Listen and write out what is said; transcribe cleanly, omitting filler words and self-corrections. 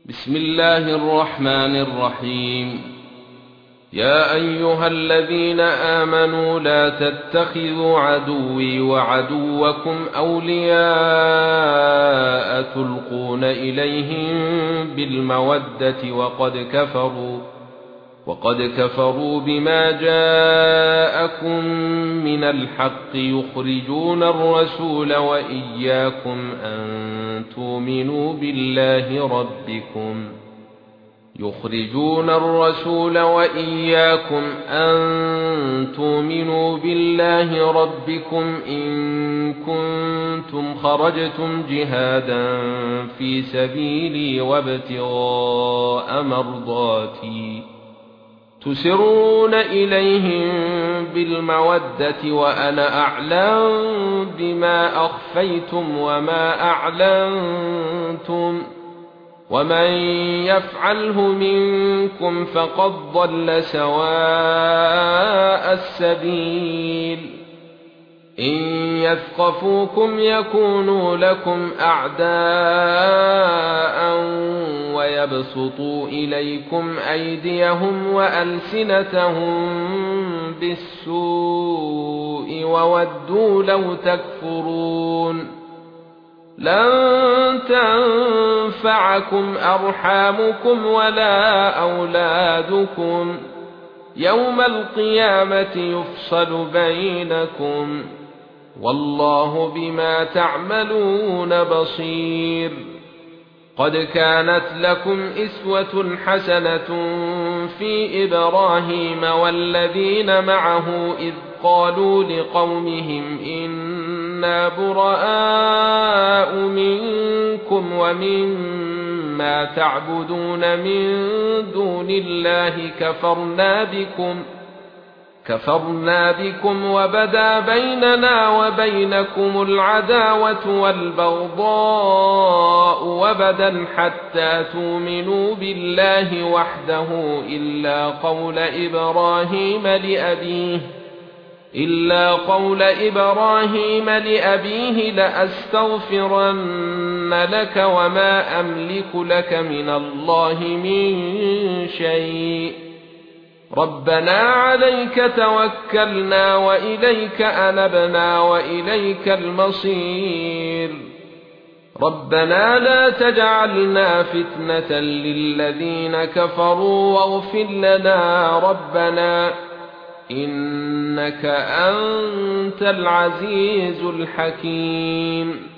بسم الله الرحمن الرحيم. يا أيها الذين آمنوا لا تتخذوا عدوي وعدوكم أولياء تلقون إليهم بالمودة وقد كفروا بما جاءكم من الحق يخرجون الرسول وإياكم أن تؤمنوا بالله ربكم إن كنتم خرجتم جهادا في سبيلي وابتغاء مرضاتي تسرون إليهم بالمودة وأنا أعلم بما أخفيتم وما أعلنتم ومن يفعله منكم فقد ضل سواء السبيل. إن يثقفوكم يكونوا لكم أعداء ويبسطوا إليكم أيديهم وألسنتهم بالسوء وودوا لو تكفرون. لن تنفعكم أرحامكم ولا أولادكم يوم القيامة يفصل بينكم والله بما تعملون بصير. قد كانت لكم إسوة حسنة في إبراهيم والذين معه إذ قالوا لقومهم إنا براء منكم ومما تعبدون من دون الله كفرنا بكم وبدا بيننا وبينكم العداوة والبغضاء وبدا حتى تؤمنوا بالله وحده إلا قول إبراهيم لأبيه لأستغفرن لك وما أملك لك من الله من شيء. ربنا عليك توكلنا وإليك أنبنا وإليك المصير. ربنا لا تجعلنا فتنة للذين كفروا واغفر لنا ربنا إنك أنت العزيز الحكيم.